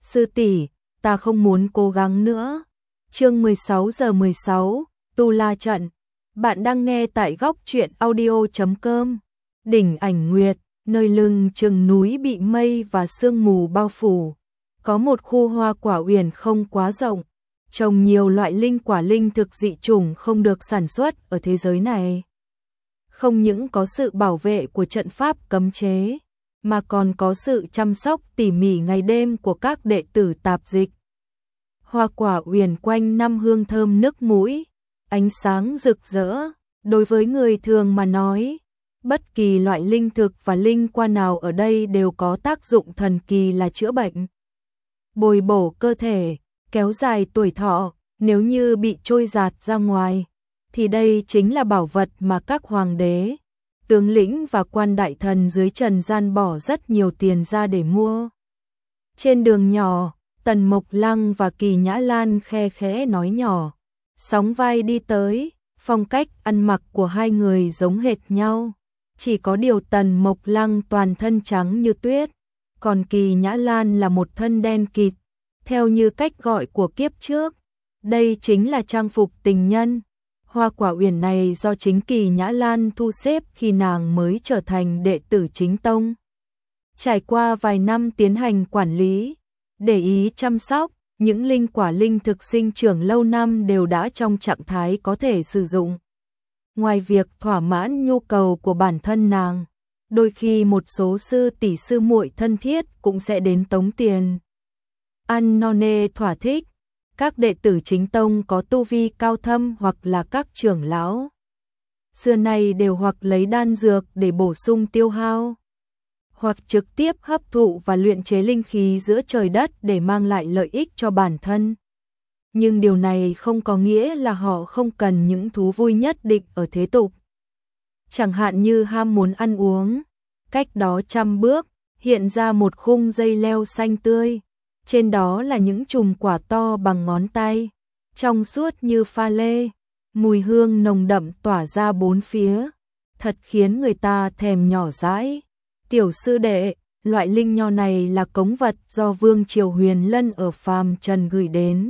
Sư tỷ, ta không muốn cố gắng nữa. Chương 16:16, Tu La Trận. Bạn đang nghe tại góc truyện audio.com. Đỉnh Ảnh Nguyệt, nơi lưng chừng núi bị mây và sương mù bao phủ, có một khu hoa quả uyển không quá rộng, trồng nhiều loại linh quả linh thực dị chủng không được sản xuất ở thế giới này. Không những có sự bảo vệ của trận pháp cấm chế, mà còn có sự chăm sóc tỉ mỉ ngày đêm của các đệ tử tạp dịch. Hoa quả uyển quanh năm hương thơm nức mũi, ánh sáng rực rỡ, đối với người thường mà nói, bất kỳ loại linh thực và linh quả nào ở đây đều có tác dụng thần kỳ là chữa bệnh, bồi bổ cơ thể, kéo dài tuổi thọ. Nếu như bị trôi dạt ra ngoài, thì đây chính là bảo vật mà các hoàng đế, tướng lĩnh và quan đại thần dưới trần gian bỏ rất nhiều tiền ra để mua. Trên đường nhỏ, Tần Mộc Lăng và Kỳ Nhã Lan khe khẽ nói nhỏ, sóng vai đi tới, phong cách ăn mặc của hai người giống hệt nhau. Chỉ có điều Tần Mộc Lăng toàn thân trắng như tuyết, còn Kỳ Nhã Lan là một thân đen kịt, theo như cách gọi của kiếp trước. Đây chính là trang phục tình nhân. Hoa quả uyển này do chính Kỳ Nhã Lan thu xếp khi nàng mới trở thành đệ tử chính tông. Trải qua vài năm tiến hành quản lý, để ý chăm sóc, những linh quả linh thực sinh trưởng lâu năm đều đã trong trạng thái có thể sử dụng. Ngoài việc thỏa mãn nhu cầu của bản thân nàng, đôi khi một số sư tỷ sư muội thân thiết cũng sẽ đến tống tiền. Ăn no nê thỏa thích. Các đệ tử chính tông có tu vi cao thâm hoặc là các trưởng lão, xưa nay đều hoặc lấy đan dược để bổ sung tiêu hao, hoặc trực tiếp hấp thụ và luyện chế linh khí giữa trời đất để mang lại lợi ích cho bản thân. Nhưng điều này không có nghĩa là họ không cần những thú vui nhất định ở thế tục. Chẳng hạn như ham muốn ăn uống, cách đó 100 bước, hiện ra một khung dây leo xanh tươi. Trên đó là những chùm quả to bằng ngón tay, trong suốt như pha lê, mùi hương nồng đậm tỏa ra bốn phía, thật khiến người ta thèm nhỏ dãi. Tiểu sư đệ, loại linh nho này là cống vật do Vương Triều Huyền Lân ở phàm trần gửi đến.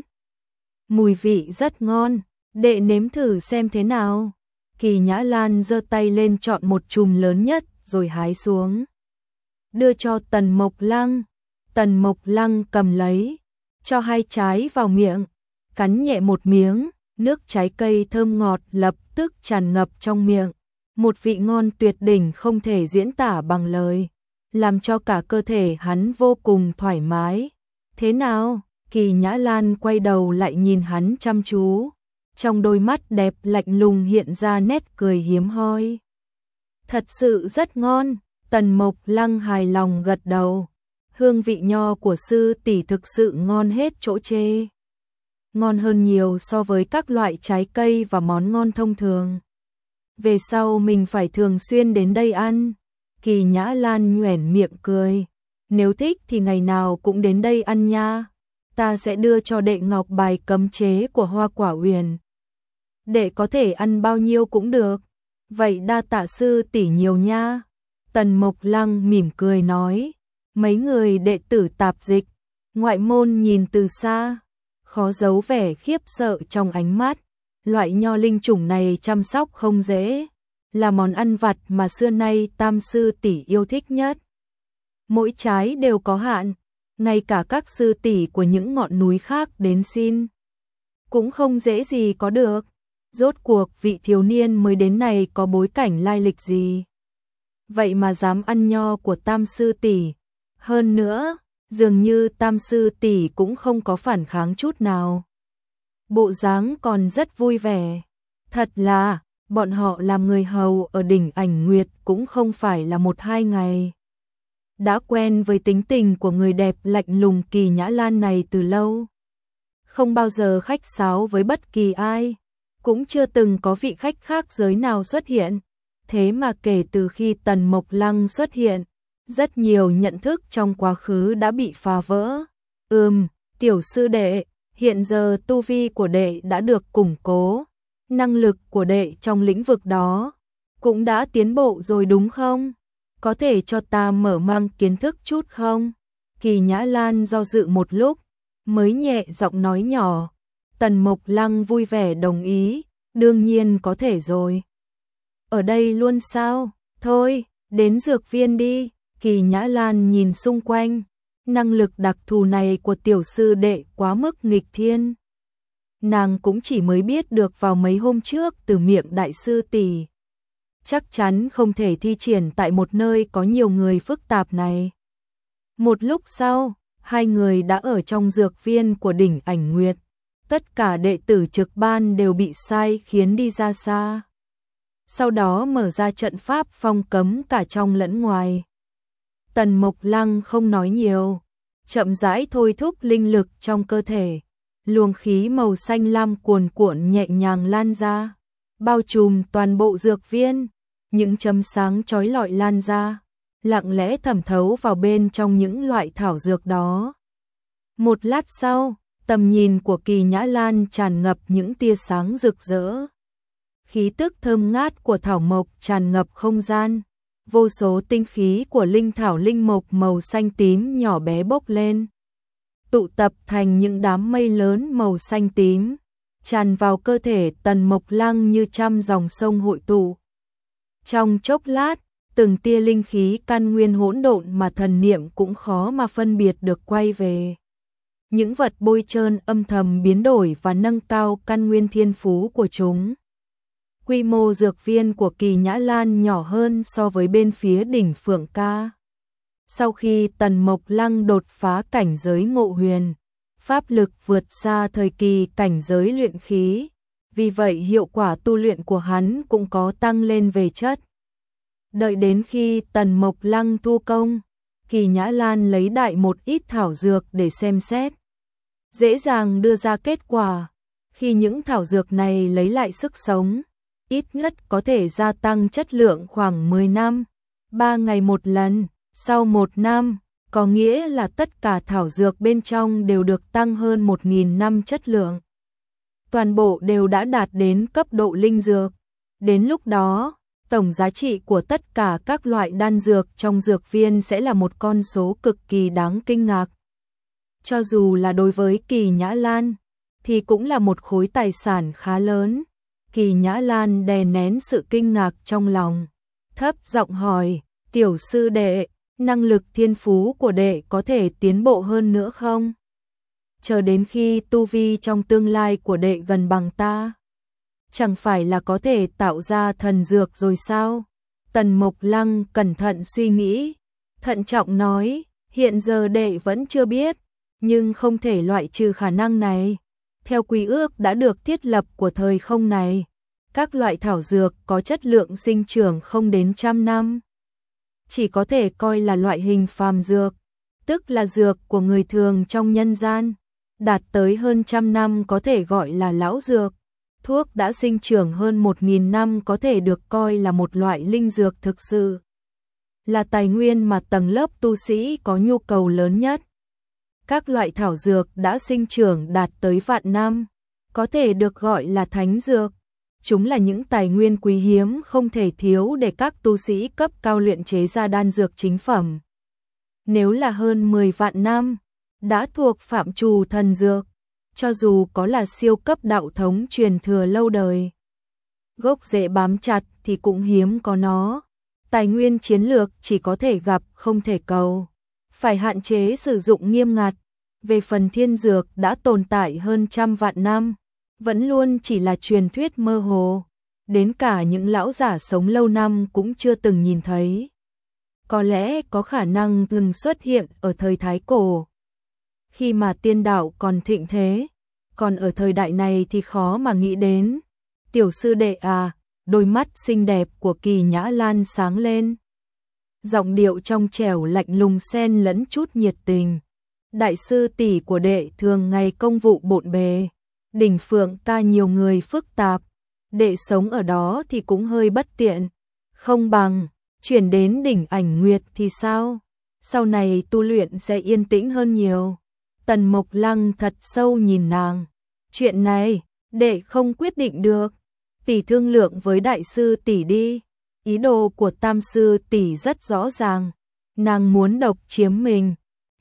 Mùi vị rất ngon, đệ nếm thử xem thế nào. Kỳ Nhã Lan giơ tay lên chọn một chùm lớn nhất rồi hái xuống, đưa cho Tần Mộc Lăng. Tần Mộc Lăng cầm lấy, cho hai trái vào miệng, cắn nhẹ một miếng, nước trái cây thơm ngọt lập tức tràn ngập trong miệng. Một vị ngon tuyệt đỉnh không thể diễn tả bằng lời, làm cho cả cơ thể hắn vô cùng thoải mái. Thế nào? Kỳ Nhã Lan quay đầu lại nhìn hắn chăm chú, trong đôi mắt đẹp lạnh lùng hiện ra nét cười hiếm hoi. Thật sự rất ngon. Tần Mộc Lăng hài lòng gật đầu. Hương vị nho của sư tỷ thực sự ngon hết chỗ chê. Ngon hơn nhiều so với các loại trái cây và món ngon thông thường. Về sau mình phải thường xuyên đến đây ăn. Kỳ Nhã Lan nhoẻn miệng cười. Nếu thích thì ngày nào cũng đến đây ăn nha. Ta sẽ đưa cho đệ ngọc bài cấm chế của hoa quả uyển. Đệ có thể ăn bao nhiêu cũng được. Vậy đa tạ sư tỷ nhiều nha. Tần Mộc Lăng mỉm cười nói. Mấy người đệ tử tạp dịch, ngoại môn nhìn từ xa, khó giấu vẻ khiếp sợ trong ánh mắt. Loại nho linh chủng này chăm sóc không dễ, là món ăn vặt mà xưa nay tam sư tỷ yêu thích nhất. Mỗi trái đều có hạn, ngay cả các sư tỷ của những ngọn núi khác đến xin cũng không dễ gì có được. Rốt cuộc vị thiếu niên mới đến này có bối cảnh lai lịch gì? Vậy mà dám ăn nho của tam sư tỷ. Hơn nữa, dường như tam sư tỷ cũng không có phản kháng chút nào. Bộ dáng còn rất vui vẻ. Thật là, bọn họ làm người hầu ở đỉnh Ảnh Nguyệt cũng không phải là 1-2 ngày. Đã quen với tính tình của người đẹp lạnh lùng Kỳ Nhã Lan này từ lâu. Không bao giờ khách sáo với bất kỳ ai, cũng chưa từng có vị khách khác giới nào xuất hiện. Thế mà kể từ khi Tần Mộc Lăng xuất hiện, rất nhiều nhận thức trong quá khứ đã bị phá vỡ. Tiểu sư đệ, hiện giờ tu vi của đệ đã được củng cố, năng lực của đệ trong lĩnh vực đó cũng đã tiến bộ rồi đúng không? Có thể cho ta mở mang kiến thức chút không? Kỳ Nhã Lan do dự một lúc, mới nhẹ giọng nói nhỏ. Tần Mộc Lăng vui vẻ đồng ý, đương nhiên có thể rồi. Ở đây luôn sao? Thôi, đến dược viên đi. Kỳ Nhã Lan nhìn xung quanh, năng lực đặc thù này của tiểu sư đệ quá mức nghịch thiên. Nàng cũng chỉ mới biết được vào mấy hôm trước từ miệng đại sư tỷ. Chắc chắn không thể thi triển tại một nơi có nhiều người phức tạp này. Một lúc sau, hai người đã ở trong dược viên của đỉnh Ảnh Nguyệt. Tất cả đệ tử trực ban đều bị sai khiến đi ra xa. Sau đó mở ra trận pháp phong cấm cả trong lẫn ngoài. Tần Mộc Lăng không nói nhiều, chậm rãi thôi thúc linh lực trong cơ thể. Luồng khí màu xanh lam cuồn cuộn nhẹ nhàng lan ra, bao trùm toàn bộ dược viên. Những chấm sáng chói lọi lan ra, lặng lẽ thẩm thấu vào bên trong những loại thảo dược đó. Một lát sau, tầm nhìn của Kỳ Nhã Lan tràn ngập những tia sáng rực rỡ. Khí tức thơm ngát của thảo mộc tràn ngập không gian. Vô số tinh khí của linh thảo linh mộc màu xanh tím nhỏ bé bốc lên, tụ tập thành những đám mây lớn màu xanh tím, tràn vào cơ thể Tần Mộc Lăng như trăm dòng sông hội tụ. Trong chốc lát, từng tia linh khí căn nguyên hỗn độn mà thần niệm cũng khó mà phân biệt được quay về. Những vật bôi trơn âm thầm biến đổi và nâng cao căn nguyên thiên phú của chúng. Quy mô dược viên của Kỳ Nhã Lan nhỏ hơn so với bên phía đỉnh Phượng Ca. Sau khi Tần Mộc Lăng đột phá cảnh giới ngộ huyền, pháp lực vượt xa thời kỳ cảnh giới luyện khí, vì vậy hiệu quả tu luyện của hắn cũng có tăng lên về chất. Đợi đến khi Tần Mộc Lăng thu công, Kỳ Nhã Lan lấy đại một ít thảo dược để xem xét. Dễ dàng đưa ra kết quả, khi những thảo dược này lấy lại sức sống, ít nhất có thể gia tăng chất lượng khoảng 10 năm, 3 ngày một lần. Sau 1 năm, có nghĩa là tất cả thảo dược bên trong đều được tăng hơn 1.000 năm chất lượng. Toàn bộ đều đã đạt đến cấp độ linh dược. Đến lúc đó, tổng giá trị của tất cả các loại đan dược trong dược viên sẽ là một con số cực kỳ đáng kinh ngạc. Cho dù là đối với Kỳ Nhã Lan, thì cũng là một khối tài sản khá lớn. Kỳ Nhã Lan đè nén sự kinh ngạc trong lòng, thấp giọng hỏi, tiểu sư đệ, năng lực thiên phú của đệ có thể tiến bộ hơn nữa không? Chờ đến khi tu vi trong tương lai của đệ gần bằng ta, chẳng phải là có thể tạo ra thần dược rồi sao? Tần Mộc Lăng cẩn thận suy nghĩ, thận trọng nói, hiện giờ đệ vẫn chưa biết, nhưng không thể loại trừ khả năng này. Theo quy ước đã được thiết lập của thời không này, các loại thảo dược có chất lượng sinh trưởng không đến 100 năm. Chỉ có thể coi là loại hình phàm dược, tức là dược của người thường trong nhân gian, đạt tới hơn 100 năm có thể gọi là lão dược. Thuốc đã sinh trưởng hơn 1.000 năm có thể được coi là một loại linh dược thực sự, là tài nguyên mà tầng lớp tu sĩ có nhu cầu lớn nhất. Các loại thảo dược đã sinh trưởng đạt tới vạn năm, có thể được gọi là thánh dược. Chúng là những tài nguyên quý hiếm không thể thiếu để các tu sĩ cấp cao luyện chế ra đan dược chính phẩm. Nếu là hơn 10 vạn năm, đã thuộc phạm trù thần dược, cho dù có là siêu cấp đạo thống truyền thừa lâu đời. Gốc rễ bám chặt thì cũng hiếm có nó. Tài nguyên chiến lược chỉ có thể gặp không thể cầu. Phải hạn chế sử dụng nghiêm ngặt. Về phần thiên dược đã tồn tại hơn 100 vạn năm, vẫn luôn chỉ là truyền thuyết mơ hồ, đến cả những lão giả sống lâu năm cũng chưa từng nhìn thấy. Có lẽ có khả năng từng xuất hiện ở thời Thái Cổ, khi mà tiên đạo còn thịnh thế, còn ở thời đại này thì khó mà nghĩ đến. Tiểu sư đệ à, đôi mắt xinh đẹp của Kỳ Nhã Lan sáng lên. Giọng điệu trong trẻo lạnh lùng xen lẫn chút nhiệt tình. Đại sư tỷ của đệ thường ngày công vụ bộn bề, đỉnh Phượng Ca nhiều người phức tạp, đệ sống ở đó thì cũng hơi bất tiện, không bằng chuyển đến đỉnh Ảnh Nguyệt thì sao? Sau này tu luyện sẽ yên tĩnh hơn nhiều. Tần Mộc Lăng thật sâu nhìn nàng, chuyện này đệ không quyết định được, tỷ thương lượng với đại sư tỷ đi. Ý đồ của tam sư tỷ rất rõ ràng, nàng muốn độc chiếm mình,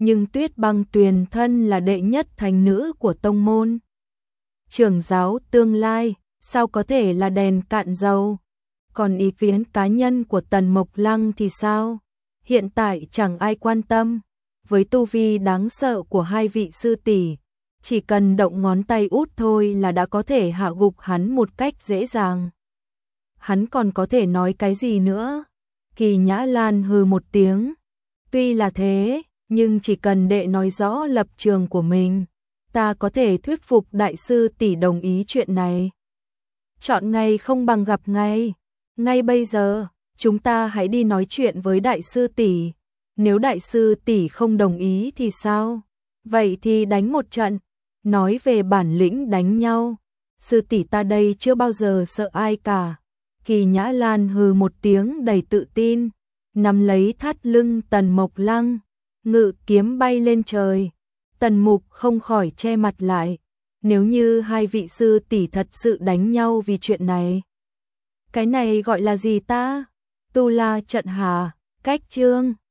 nhưng Tuyết Băng Tuyền thân là đệ nhất thánh nữ của tông môn. Trưởng giáo tương lai, sao có thể là đèn cạn dầu? Còn ý kiến cá nhân của Tần Mộc Lăng thì sao? Hiện tại chẳng ai quan tâm. Với tu vi đáng sợ của hai vị sư tỷ, chỉ cần động ngón tay út thôi là đã có thể hạ gục hắn một cách dễ dàng. Hắn còn có thể nói cái gì nữa? Kỳ Nhã Lan hừ một tiếng. Tuy là thế, nhưng chỉ cần đệ nói rõ lập trường của mình, ta có thể thuyết phục đại sư tỷ đồng ý chuyện này. Chọn ngày không bằng gặp ngày. Ngay bây giờ, chúng ta hãy đi nói chuyện với đại sư tỷ. Nếu đại sư tỷ không đồng ý thì sao? Vậy thì đánh một trận. Nói về bản lĩnh đánh nhau, sư tỷ ta đây chưa bao giờ sợ ai cả. Kỳ Nhã Lan hừ một tiếng đầy tự tin, nắm lấy thắt lưng Tần Mộc Lăng, ngự kiếm bay lên trời. Tần Mục không khỏi che mặt lại. Nếu như hai vị sư tỷ thật sự đánh nhau vì chuyện này, cái này gọi là gì ta? Tu La trận hà, cách chương